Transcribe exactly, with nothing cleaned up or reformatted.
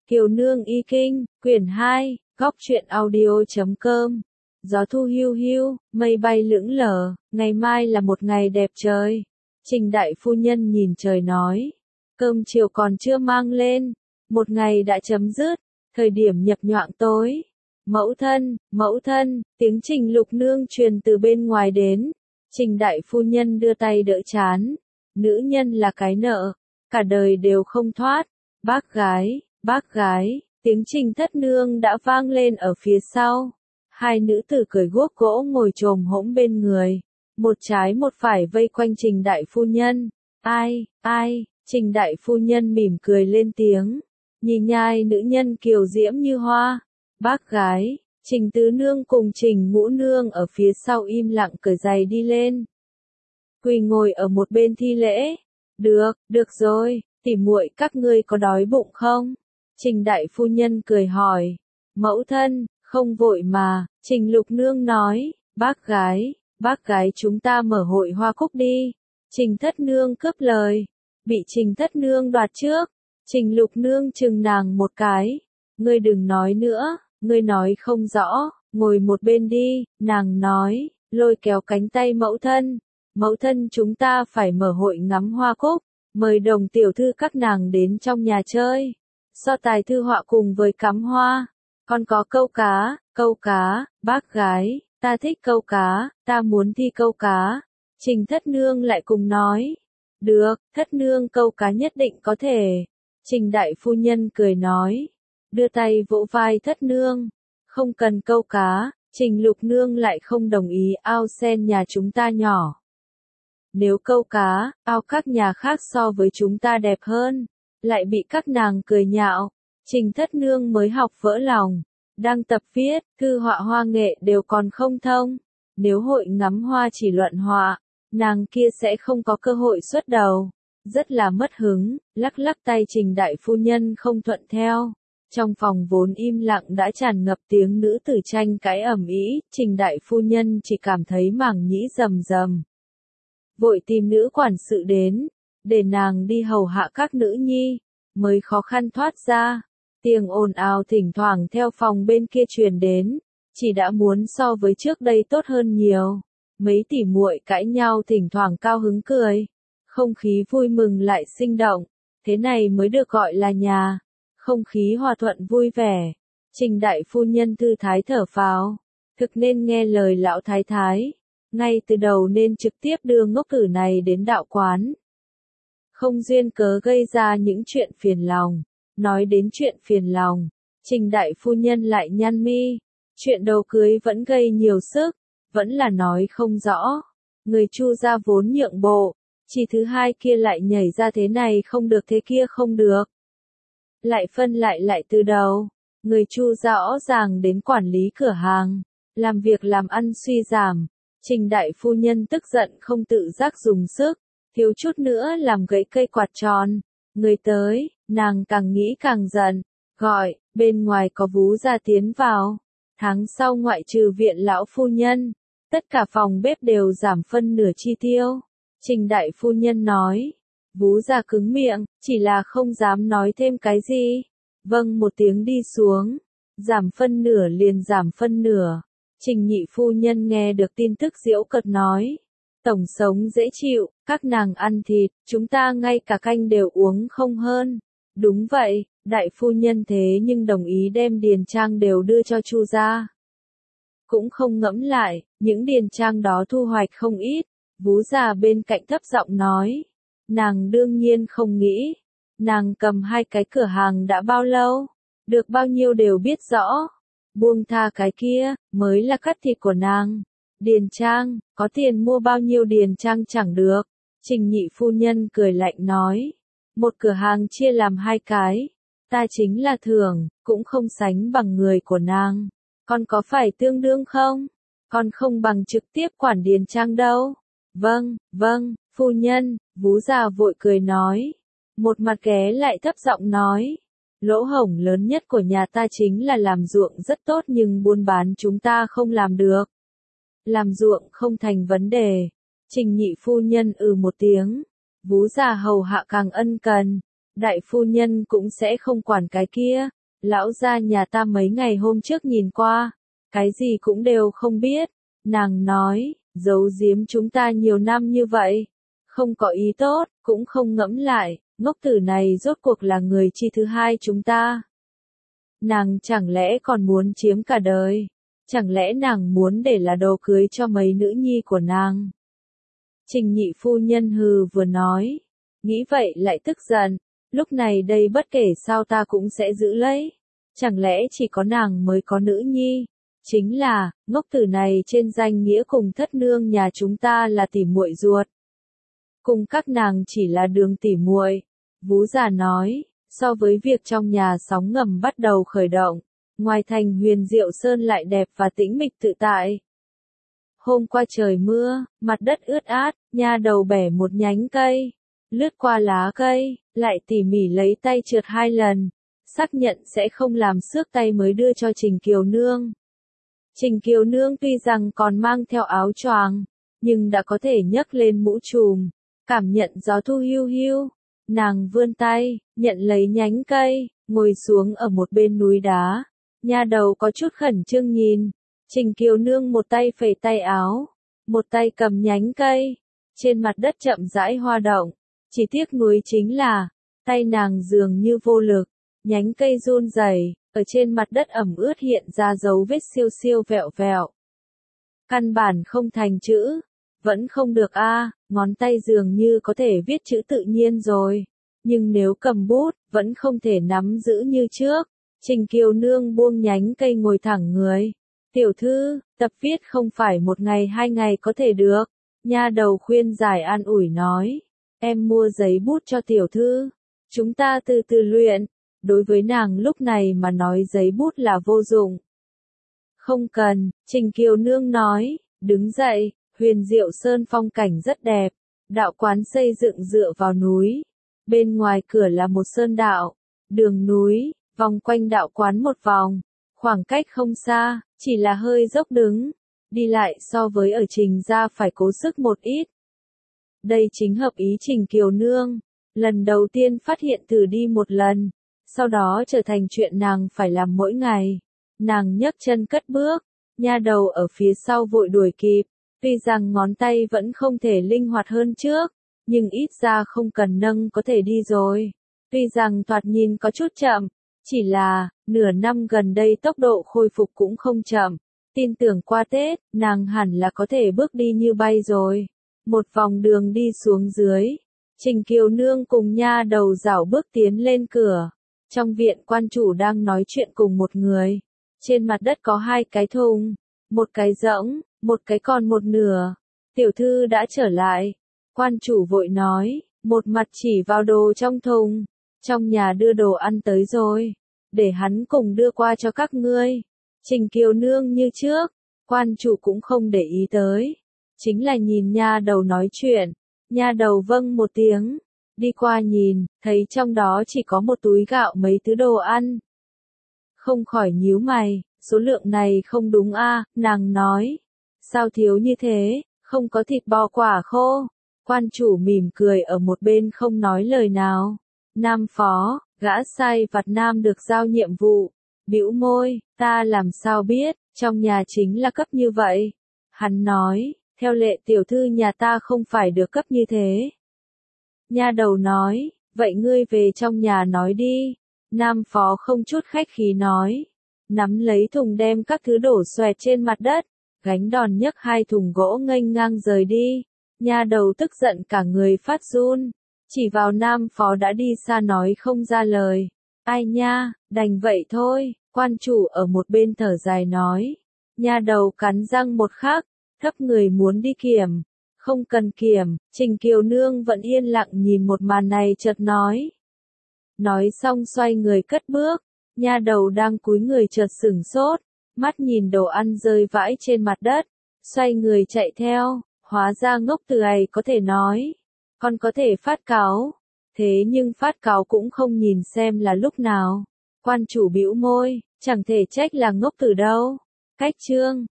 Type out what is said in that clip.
Kiều Nương Y Kinh, quyển hai, góc truyện audio chấm com. Gió thu hiu hiu, mây bay lững lờ, ngày mai là một ngày đẹp trời. Trình đại phu nhân nhìn trời nói, cơm chiều còn chưa mang lên, một ngày đã chấm dứt, thời điểm nhập nhoạng tối. Mẫu thân, mẫu thân, tiếng Trình Lục Nương truyền từ bên ngoài đến. Trình đại phu nhân đưa tay đỡ chán, nữ nhân là cái nợ, cả đời đều không thoát. Bác gái, bác gái, tiếng Trình thất nương đã vang lên ở phía sau. Hai nữ tử cởi guốc gỗ ngồi chồm hỗn bên người, một trái một phải vây quanh Trình đại phu nhân. Ai, ai, Trình đại phu nhân mỉm cười lên tiếng, nhìn nhai nữ nhân kiều diễm như hoa. Bác gái, Trình tứ nương cùng Trình ngũ nương ở phía sau im lặng cởi giày đi lên. Quỳ ngồi ở một bên thi lễ. Được, được rồi, tỉ muội các ngươi có đói bụng không? Trình đại phu nhân cười hỏi. Mẫu thân, không vội mà, Trình Lục Nương nói. Bác gái, bác gái chúng ta mở hội hoa cúc đi. Trình thất nương cướp lời. Bị Trình thất nương đoạt trước. Trình Lục Nương chừng nàng một cái. Ngươi đừng nói nữa, ngươi nói không rõ, ngồi một bên đi, nàng nói, lôi kéo cánh tay mẫu thân. Mẫu thân chúng ta phải mở hội ngắm hoa cúc, mời đồng tiểu thư các nàng đến trong nhà chơi, so tài thư họa cùng với cắm hoa. Còn có câu cá, câu cá, bác gái, ta thích câu cá, ta muốn thi câu cá. Trình thất nương lại cùng nói, được, thất nương câu cá nhất định có thể. Trình đại phu nhân cười nói, đưa tay vỗ vai thất nương, không cần câu cá. Trình Lục Nương lại không đồng ý, ao sen nhà chúng ta nhỏ. Nếu câu cá, ao các nhà khác so với chúng ta đẹp hơn, lại bị các nàng cười nhạo. Trình thất nương mới học vỡ lòng, đang tập viết, thư họa hoa nghệ đều còn không thông. Nếu hội ngắm hoa chỉ luận họa, nàng kia sẽ không có cơ hội xuất đầu. Rất là mất hứng, lắc lắc tay Trình đại phu nhân không thuận theo. Trong phòng vốn im lặng đã tràn ngập tiếng nữ tử tranh cãi ầm ĩ, Trình đại phu nhân chỉ cảm thấy màng nhĩ rầm rầm. Vội tìm nữ quản sự đến, để nàng đi hầu hạ các nữ nhi, mới khó khăn thoát ra. Tiếng ồn ào thỉnh thoảng theo phòng bên kia truyền đến, chỉ đã muốn so với trước đây tốt hơn nhiều. Mấy tỷ muội cãi nhau thỉnh thoảng cao hứng cười, không khí vui mừng lại sinh động, thế này mới được gọi là nhà. Không khí hòa thuận vui vẻ. Trình đại phu nhân thư thái thở phào, thực nên nghe lời lão thái thái, ngay từ đầu nên trực tiếp đưa ngốc tử này đến đạo quán. Không duyên cớ gây ra những chuyện phiền lòng. Nói đến chuyện phiền lòng, Trình đại phu nhân lại nhăn mi. Chuyện đầu cưới vẫn gây nhiều sức, vẫn là nói không rõ. Người Chu gia vốn nhượng bộ, chỉ thứ hai kia lại nhảy ra thế này không được thế kia không được. Lại phân lại lại từ đầu, người Chu rõ ràng đến quản lý cửa hàng, làm việc làm ăn suy giảm. Trình đại phu nhân tức giận không tự giác dùng sức, thiếu chút nữa làm gãy cây quạt tròn. Người tới, nàng càng nghĩ càng giận, gọi, bên ngoài có Vú gia tiến vào. Tháng sau ngoại trừ viện lão phu nhân, tất cả phòng bếp đều giảm phân nửa chi tiêu. Trình đại phu nhân nói. Vú gia cứng miệng, chỉ là không dám nói thêm cái gì. Vâng một tiếng đi xuống, giảm phân nửa liền giảm phân nửa. Trình nhị phu nhân nghe được tin tức giễu cợt nói. Tổng sống dễ chịu, các nàng ăn thịt, chúng ta ngay cả canh đều uống không hơn. Đúng vậy, đại phu nhân thế nhưng đồng ý đem điền trang đều đưa cho Chu gia. Cũng không ngẫm lại, những điền trang đó thu hoạch không ít. Vú già bên cạnh thấp giọng nói. Nàng đương nhiên không nghĩ, nàng cầm hai cái cửa hàng đã bao lâu, được bao nhiêu đều biết rõ, buông tha cái kia, mới là cắt thịt của nàng. Điền trang, có tiền mua bao nhiêu điền trang chẳng được. Trình nhị phu nhân cười lạnh nói, một cửa hàng chia làm hai cái, ta chính là thưởng, cũng không sánh bằng người của nàng. Con có phải tương đương không? Con không bằng trực tiếp quản điền trang đâu. Vâng, vâng, phu nhân. Vú già vội cười nói, một mặt ghé lại thấp giọng nói, lỗ hổng lớn nhất của nhà ta chính là làm ruộng rất tốt nhưng buôn bán chúng ta không làm được. Làm ruộng không thành vấn đề. Trình nhị phu nhân ừ một tiếng, vú già hầu hạ càng ân cần, đại phu nhân cũng sẽ không quản cái kia, lão gia nhà ta mấy ngày hôm trước nhìn qua, cái gì cũng đều không biết. Nàng nói, giấu giếm chúng ta nhiều năm như vậy, không có ý tốt, cũng không ngẫm lại, ngốc tử này rốt cuộc là người chi thứ hai chúng ta. Nàng chẳng lẽ còn muốn chiếm cả đời? Chẳng lẽ nàng muốn để là đồ cưới cho mấy nữ nhi của nàng? Trình nhị phu nhân hừ vừa nói, nghĩ vậy lại tức giận, lúc này đây bất kể sao ta cũng sẽ giữ lấy. Chẳng lẽ chỉ có nàng mới có nữ nhi? Chính là, ngốc tử này trên danh nghĩa cùng thất nương nhà chúng ta là tỉ muội ruột. Cùng các nàng chỉ là đường tỉ muội. Vú già nói, so với việc trong nhà sóng ngầm bắt đầu khởi động, ngoài thành Huyền Diệu Sơn lại đẹp và tĩnh mịch tự tại. Hôm qua trời mưa, mặt đất ướt át, nha đầu bẻ một nhánh cây, lướt qua lá cây, lại tỉ mỉ lấy tay trượt hai lần, xác nhận sẽ không làm xước tay mới đưa cho Trình Kiều Nương. Trình Kiều Nương tuy rằng còn mang theo áo choàng, nhưng đã có thể nhấc lên mũ trùm, cảm nhận gió thu hiu hiu. Nàng vươn tay, nhận lấy nhánh cây, ngồi xuống ở một bên núi đá. Nha đầu có chút khẩn trương nhìn. Trình Kiều Nương một tay phẩy tay áo, một tay cầm nhánh cây. Trên mặt đất chậm rãi hoa động. Chỉ tiếc nuối chính là, tay nàng dường như vô lực. Nhánh cây run rẩy, ở trên mặt đất ẩm ướt hiện ra dấu vết siêu siêu vẹo vẹo. Căn bản không thành chữ. Vẫn không được a, à, ngón tay dường như có thể viết chữ tự nhiên rồi. Nhưng nếu cầm bút, vẫn không thể nắm giữ như trước. Trình Kiều Nương buông nhánh cây ngồi thẳng người. Tiểu thư, tập viết không phải một ngày hai ngày có thể được. Nha đầu khuyên giải an ủi nói. Em mua giấy bút cho tiểu thư. Chúng ta từ từ luyện. Đối với nàng lúc này mà nói giấy bút là vô dụng. Không cần, Trình Kiều Nương nói, đứng dậy. Huyền Diệu Sơn phong cảnh rất đẹp, đạo quán xây dựng dựa vào núi. Bên ngoài cửa là một sơn đạo, đường núi, vòng quanh đạo quán một vòng, khoảng cách không xa, chỉ là hơi dốc đứng. Đi lại so với ở Trình gia phải cố sức một ít. Đây chính hợp ý Trình Kiều Nương, lần đầu tiên phát hiện thử đi một lần, sau đó trở thành chuyện nàng phải làm mỗi ngày. Nàng nhấc chân cất bước, nha đầu ở phía sau vội đuổi kịp. Tuy rằng ngón tay vẫn không thể linh hoạt hơn trước, nhưng ít ra không cần nâng có thể đi rồi. Tuy rằng thoạt nhìn có chút chậm, chỉ là, nửa năm gần đây tốc độ khôi phục cũng không chậm. Tin tưởng qua Tết, nàng hẳn là có thể bước đi như bay rồi. Một vòng đường đi xuống dưới, Trình Kiều Nương cùng nha đầu dảo bước tiến lên cửa. Trong viện quan chủ đang nói chuyện cùng một người. Trên mặt đất có hai cái thùng, một cái rỗng. Một cái còn một nửa. Tiểu thư đã trở lại. Quan chủ vội nói, một mặt chỉ vào đồ trong thùng. Trong nhà đưa đồ ăn tới rồi. Để hắn cùng đưa qua cho các ngươi. Trình Kiều Nương như trước. Quan chủ cũng không để ý tới. Chính là nhìn nha đầu nói chuyện. Nha đầu vâng một tiếng. Đi qua nhìn, thấy trong đó chỉ có một túi gạo mấy thứ đồ ăn. Không khỏi nhíu mày, số lượng này không đúng a, à, nàng nói. Sao thiếu như thế, không có thịt bò quả khô. Quan chủ mỉm cười ở một bên không nói lời nào. Nam phó, gã sai vặt nam được giao nhiệm vụ. Bĩu môi, ta làm sao biết, trong nhà chính là cấp như vậy. Hắn nói, theo lệ tiểu thư nhà ta không phải được cấp như thế. Nha đầu nói, vậy ngươi về trong nhà nói đi. Nam phó không chút khách khí nói. Nắm lấy thùng đem các thứ đổ xoẹt trên mặt đất. Gánh đòn nhấc hai thùng gỗ nghênh ngang rời đi. Nha đầu tức giận cả người phát run. Chỉ vào Nam phó đã đi xa nói không ra lời. Ai nha, đành vậy thôi. Quan chủ ở một bên thở dài nói. Nha đầu cắn răng một khắc, thấp người muốn đi kiểm. Không cần kiểm, Trình Kiều Nương vẫn yên lặng nhìn một màn này chợt nói. Nói xong xoay người cất bước. Nha đầu đang cúi người chợt sửng sốt. Mắt nhìn đồ ăn rơi vãi trên mặt đất, xoay người chạy theo, hóa ra ngốc từ ấy có thể nói, còn có thể phát cáo, thế nhưng phát cáo cũng không nhìn xem là lúc nào. Quan chủ bĩu môi, chẳng thể trách là ngốc từ đâu. Cách chương